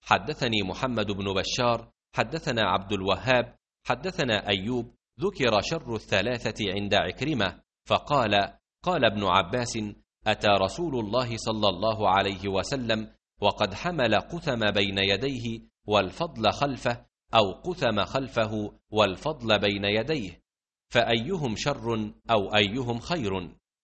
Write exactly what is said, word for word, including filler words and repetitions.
حدثني محمد بن بشار حدثنا عبد الوهاب حدثنا أيوب ذكر شر الثلاثة عند عكرمة فقال قال ابن عباس أتى رسول الله صلى الله عليه وسلم وقد حمل قثم بين يديه والفضل خلفه أو قثم خلفه والفضل بين يديه، فأيهم شر أو أيهم خير؟